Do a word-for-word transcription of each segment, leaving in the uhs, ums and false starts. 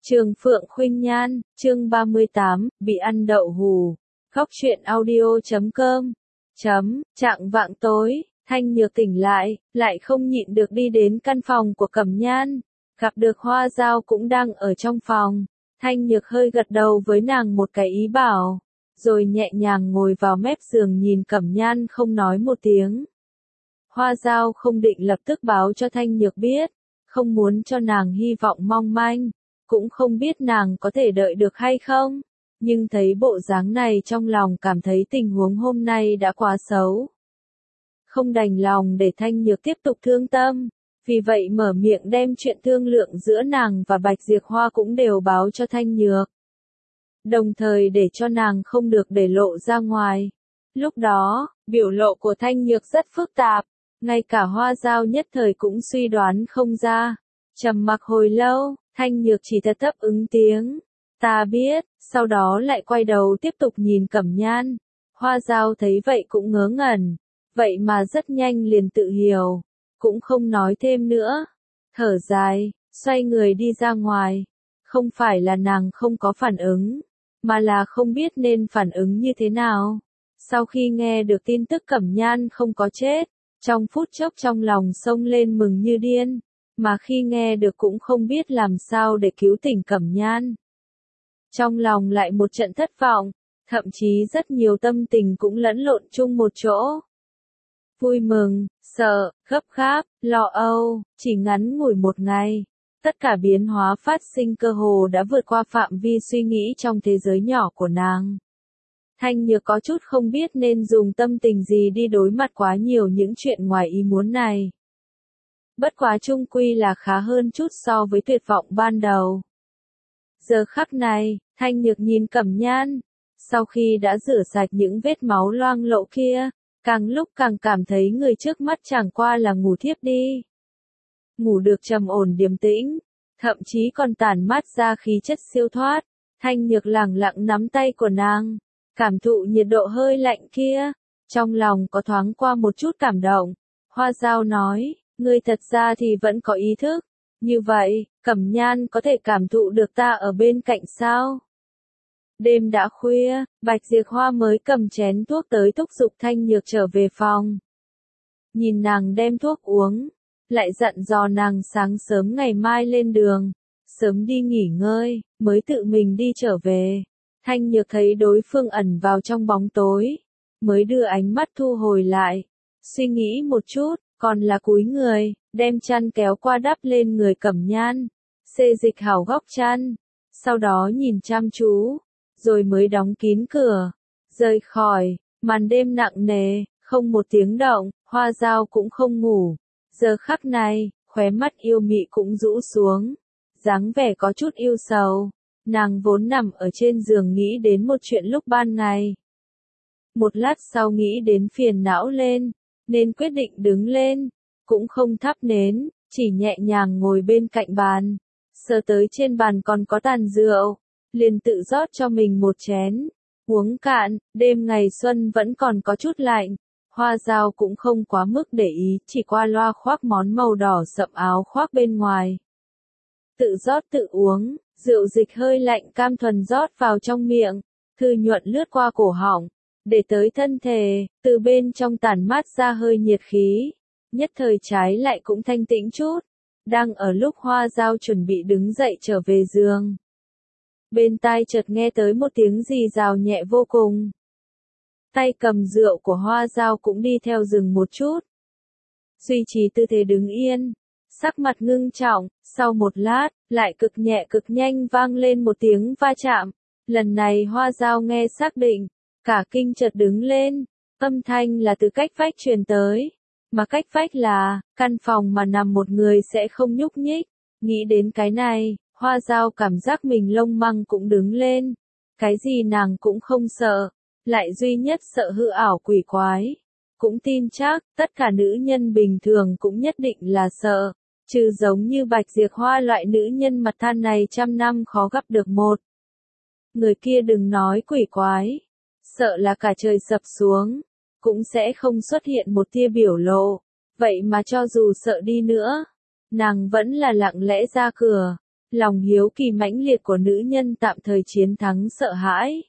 Trường Phượng Khuynh Nhan, chương ba mươi tám, bị ăn đậu hù. Góc truyện audio chấm com. Chấm, trạng vạng tối, Thanh Nhược tỉnh lại, lại không nhịn được đi đến căn phòng của Cẩm Nhan. Gặp được Hoa Dao cũng đang ở trong phòng. Thanh Nhược hơi gật đầu với nàng một cái ý bảo, rồi nhẹ nhàng ngồi vào mép giường nhìn Cẩm Nhan không nói một tiếng. Hoa Dao không định lập tức báo cho Thanh Nhược biết, không muốn cho nàng hy vọng mong manh, cũng không biết nàng có thể đợi được hay không, nhưng thấy bộ dáng này trong lòng cảm thấy tình huống hôm nay đã quá xấu. Không đành lòng để Thanh Nhược tiếp tục thương tâm, vì vậy mở miệng đem chuyện thương lượng giữa nàng và Bạch Diệp Hoa cũng đều báo cho Thanh Nhược. Đồng thời để cho nàng không được để lộ ra ngoài. Lúc đó, biểu lộ của Thanh Nhược rất phức tạp, ngay cả Hoa Dao nhất thời cũng suy đoán không ra. Trầm mặc hồi lâu, Thanh Nhược chỉ thật thấp ứng tiếng, ta biết, sau đó lại quay đầu tiếp tục nhìn Cẩm Nhan. Hoa Dao thấy vậy cũng ngớ ngẩn, vậy mà rất nhanh liền tự hiểu, cũng không nói thêm nữa. Thở dài, xoay người đi ra ngoài, không phải là nàng không có phản ứng, mà là không biết nên phản ứng như thế nào. Sau khi nghe được tin tức Cẩm Nhan không có chết, trong phút chốc trong lòng xông lên mừng như điên, mà khi nghe được cũng không biết làm sao để cứu tỉnh Cẩm Nhan. Trong lòng lại một trận thất vọng, thậm chí rất nhiều tâm tình cũng lẫn lộn chung một chỗ. Vui mừng, sợ, gấp gáp, lo âu, chỉ ngắn ngủi một ngày. Tất cả biến hóa phát sinh cơ hồ đã vượt qua phạm vi suy nghĩ trong thế giới nhỏ của nàng. Thanh Nhược có chút không biết nên dùng tâm tình gì đi đối mặt quá nhiều những chuyện ngoài ý muốn này. Bất quá chung quy là khá hơn chút so với tuyệt vọng ban đầu. Giờ khắc này, Thanh Nhược nhìn Cẩm Nhan, sau khi đã rửa sạch những vết máu loang lổ kia, càng lúc càng cảm thấy người trước mắt chẳng qua là ngủ thiếp đi. Ngủ được trầm ổn điềm tĩnh, thậm chí còn tản mát ra khí chất siêu thoát. Thanh Nhược lẳng lặng nắm tay của nàng, cảm thụ nhiệt độ hơi lạnh kia, trong lòng có thoáng qua một chút cảm động. Hoa Dao nói, ngươi thật ra thì vẫn có ý thức, như vậy, Cẩm Nhan có thể cảm thụ được ta ở bên cạnh sao? Đêm đã khuya, Bạch Diệp Hoa mới cầm chén thuốc tới thúc giục Thanh Nhược trở về phòng. Nhìn nàng đem thuốc uống, lại dặn dò nàng sáng sớm ngày mai lên đường, sớm đi nghỉ ngơi, mới tự mình đi trở về. Thanh Nhược thấy đối phương ẩn vào trong bóng tối, mới đưa ánh mắt thu hồi lại, suy nghĩ một chút, còn là cúi người, đem chăn kéo qua đắp lên người Cẩm Nhan, xê dịch hảo góc chăn, sau đó nhìn chăm chú, rồi mới đóng kín cửa, rời khỏi. Màn đêm nặng nề, không một tiếng động, Hoa Dao cũng không ngủ. Giờ khắc này, khóe mắt yêu mị cũng rũ xuống, dáng vẻ có chút yêu sầu. Nàng vốn nằm ở trên giường nghĩ đến một chuyện lúc ban ngày. Một lát sau nghĩ đến phiền não lên, nên quyết định đứng lên, cũng không thắp nến, chỉ nhẹ nhàng ngồi bên cạnh bàn. Sờ tới trên bàn còn có tàn rượu, liền tự rót cho mình một chén, uống cạn. Đêm ngày xuân vẫn còn có chút lạnh, Hoa Dao cũng không quá mức để ý, chỉ qua loa khoác món màu đỏ sậm áo khoác bên ngoài. Tự rót tự uống, rượu dịch hơi lạnh cam thuần rót vào trong miệng, thư nhuận lướt qua cổ họng, để tới thân thể, từ bên trong tản mát ra hơi nhiệt khí, nhất thời trái lại cũng thanh tĩnh chút. Đang ở lúc Hoa Dao chuẩn bị đứng dậy trở về giường, bên tai chợt nghe tới một tiếng rì rào nhẹ vô cùng. Tay cầm rượu của Hoa Dao cũng đi theo dừng một chút, duy trì tư thế đứng yên, sắc mặt ngưng trọng. Sau một lát, lại cực nhẹ cực nhanh vang lên một tiếng va chạm. Lần này Hoa Dao nghe xác định, cả kinh chợt đứng lên. Âm thanh là từ cách vách truyền tới, mà cách vách là căn phòng mà nằm một người sẽ không nhúc nhích. Nghĩ đến cái này, Hoa Dao cảm giác mình lông măng cũng đứng lên. Cái gì nàng cũng không sợ, lại duy nhất sợ hư ảo quỷ quái. Cũng tin chắc, tất cả nữ nhân bình thường cũng nhất định là sợ. Trừ giống như Bạch Diệp Hoa loại nữ nhân mặt than này trăm năm khó gặp được một. Người kia đừng nói quỷ quái, sợ là cả trời sập xuống, cũng sẽ không xuất hiện một tia biểu lộ. Vậy mà cho dù sợ đi nữa, nàng vẫn là lặng lẽ ra cửa, Lòng hiếu kỳ mãnh liệt của nữ nhân tạm thời chiến thắng sợ hãi.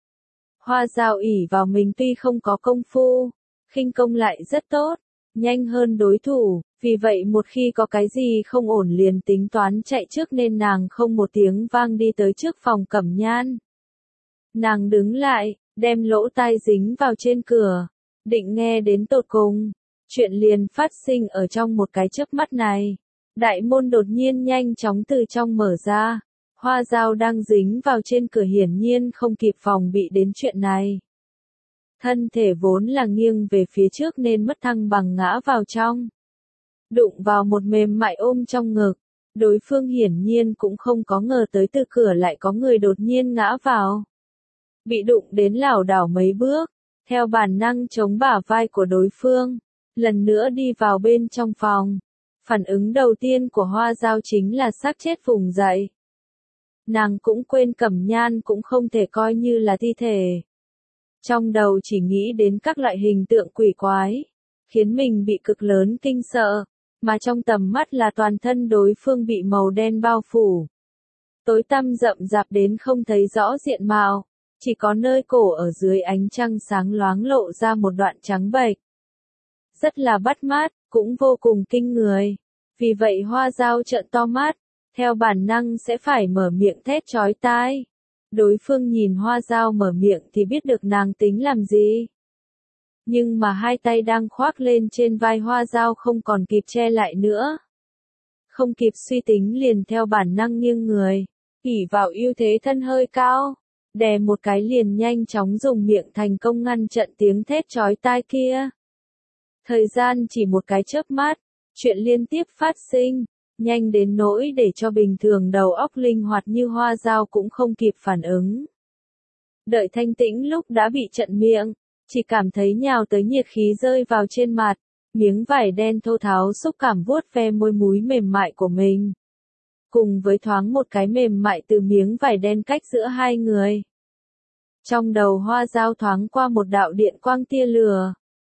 Hoa Dao ỷ vào mình tuy không có công phu, khinh công lại rất tốt, nhanh hơn đối thủ, vì vậy một khi có cái gì không ổn liền tính toán chạy trước nên nàng không một tiếng vang đi tới trước phòng Cẩm Nhan. Nàng đứng lại, đem lỗ tai dính vào trên cửa, định nghe đến tột cùng. Chuyện liền phát sinh ở trong một cái chớp mắt này. Đại môn đột nhiên nhanh chóng từ trong mở ra. Hoa Dao đang dính vào trên cửa hiển nhiên không kịp phòng bị đến chuyện này. Thân thể vốn là nghiêng về phía trước nên mất thăng bằng ngã vào trong. Đụng vào một mềm mại ôm trong ngực. Đối phương hiển nhiên cũng không có ngờ tới từ cửa lại có người đột nhiên ngã vào. Bị đụng đến lảo đảo mấy bước, theo bản năng chống bả vai của đối phương, lần nữa đi vào bên trong phòng. Phản ứng đầu tiên của Hoa Dao chính là xác chết vùng dậy. Nàng cũng quên Cẩm Nhan cũng không thể coi như là thi thể. Trong đầu chỉ nghĩ đến các loại hình tượng quỷ quái, khiến mình bị cực lớn kinh sợ, mà trong tầm mắt là toàn thân đối phương bị màu đen bao phủ. Tối tăm rậm rạp đến không thấy rõ diện mạo, chỉ có nơi cổ ở dưới ánh trăng sáng loáng lộ ra một đoạn trắng bệch. Rất là bắt mắt, cũng vô cùng kinh người. Vì vậy Hoa Dao trợn to mắt, theo bản năng sẽ phải mở miệng thét chói tai. Đối phương nhìn Hoa Dao mở miệng thì biết được nàng tính làm gì. Nhưng mà hai tay đang khoác lên trên vai Hoa Dao không còn kịp che lại nữa. Không kịp suy tính liền theo bản năng nghiêng người, ỷ vào ưu thế thân hơi cao, đè một cái liền nhanh chóng dùng miệng thành công ngăn trận tiếng thét chói tai kia. Thời gian chỉ một cái chớp mắt, chuyện liên tiếp phát sinh, nhanh đến nỗi để cho bình thường đầu óc linh hoạt như Hoa Dao cũng không kịp phản ứng. Đợi thanh tĩnh lúc đã bị trận miệng, chỉ cảm thấy nhào tới nhiệt khí rơi vào trên mặt, miếng vải đen thô tháo xúc cảm vuốt ve môi múi mềm mại của mình. Cùng với thoáng một cái mềm mại từ miếng vải đen cách giữa hai người. Trong đầu Hoa Dao thoáng qua một đạo điện quang tia lửa.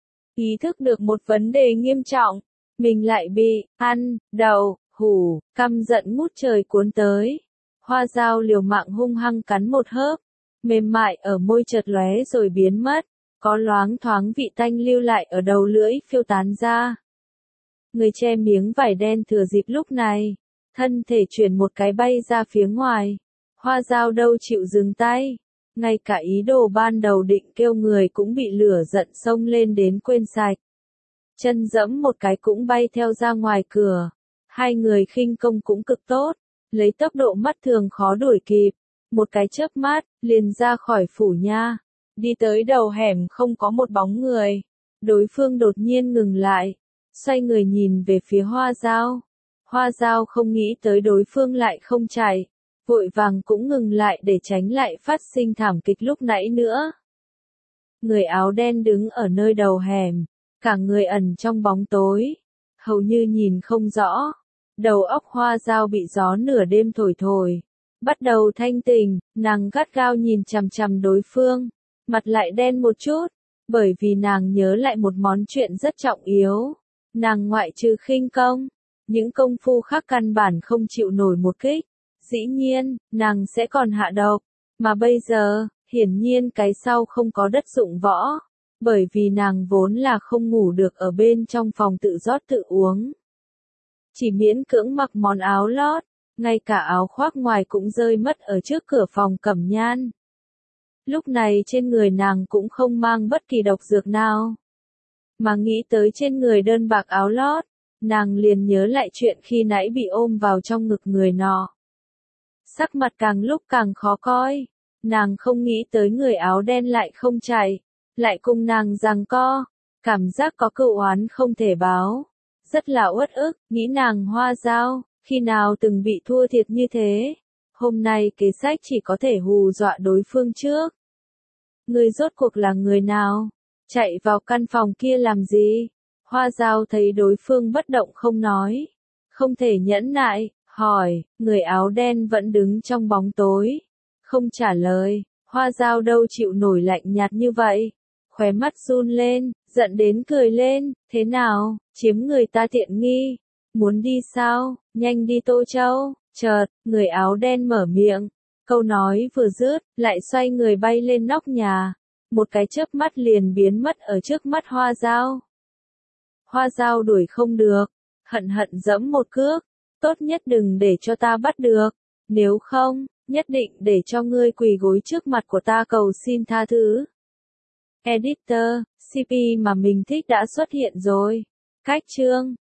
Ý thức được một vấn đề nghiêm trọng, mình lại bị ăn đầu hủ, căm giận ngút trời cuốn tới. Hoa Dao liều mạng hung hăng cắn một hớp, mềm mại ở môi chợt lóe rồi biến mất, có loáng thoáng vị tanh lưu lại ở đầu lưỡi phiêu tán ra. Người che miếng vải đen thừa dịp lúc này, thân thể chuyển một cái bay ra phía ngoài. Hoa Dao đâu chịu dừng tay, ngay cả ý đồ ban đầu định kêu người cũng bị lửa giận xông lên đến quên sạch. Chân dẫm một cái cũng bay theo ra ngoài cửa. Hai người khinh công cũng cực tốt, lấy tốc độ mắt thường khó đuổi kịp, một cái chớp mắt, liền ra khỏi phủ nha. Đi tới đầu hẻm không có một bóng người. Đối phương đột nhiên ngừng lại, xoay người nhìn về phía Hoa Dao. Hoa Dao không nghĩ tới đối phương lại không chạy, vội vàng cũng ngừng lại để tránh lại phát sinh thảm kịch lúc nãy nữa. Người áo đen đứng ở nơi đầu hẻm, cả người ẩn trong bóng tối, hầu như nhìn không rõ. Đầu óc Hoa Dao bị gió nửa đêm thổi thổi, bắt đầu thanh tỉnh, nàng gắt gao nhìn chằm chằm đối phương, mặt lại đen một chút, bởi vì nàng nhớ lại một món chuyện rất trọng yếu. Nàng ngoại trừ khinh công, những công phu khác căn bản không chịu nổi một kích. Dĩ nhiên, nàng sẽ còn hạ độc, mà bây giờ, hiển nhiên cái sau không có đất dụng võ, bởi vì nàng vốn là không ngủ được ở bên trong phòng tự rót tự uống. Chỉ miễn cưỡng mặc món áo lót, ngay cả áo khoác ngoài cũng rơi mất ở trước cửa phòng Cẩm Nhan. Lúc này trên người nàng cũng không mang bất kỳ độc dược nào. Mà nghĩ tới trên người đơn bạc áo lót, nàng liền nhớ lại chuyện khi nãy bị ôm vào trong ngực người nọ. Sắc mặt càng lúc càng khó coi, nàng không nghĩ tới người áo đen lại không chạy, lại cùng nàng giằng co, cảm giác có cựu oán không thể báo. Rất là uất ức, nghĩ nàng Hoa Dao, khi nào từng bị thua thiệt như thế. Hôm nay kế sách chỉ có thể hù dọa đối phương trước. Người rốt cuộc là người nào? Chạy vào căn phòng kia làm gì? Hoa Dao thấy đối phương bất động không nói, không thể nhẫn nại, hỏi, người áo đen vẫn đứng trong bóng tối, không trả lời. Hoa Dao đâu chịu nổi lạnh nhạt như vậy, khóe mắt run lên, giận đến cười lên, thế nào, chiếm người ta tiện nghi, muốn đi sao, nhanh đi Tô Châu, Chợt, người áo đen mở miệng. Câu nói vừa dứt, lại xoay người bay lên nóc nhà. Một cái chớp mắt liền biến mất ở trước mắt Hoa Dao. Hoa Dao đuổi không được, hận hận giẫm một cước. Tốt nhất đừng để cho ta bắt được, nếu không, nhất định để cho ngươi quỳ gối trước mặt của ta cầu xin tha thứ. Editor, xê pê mà mình thích đã xuất hiện rồi. Cách chương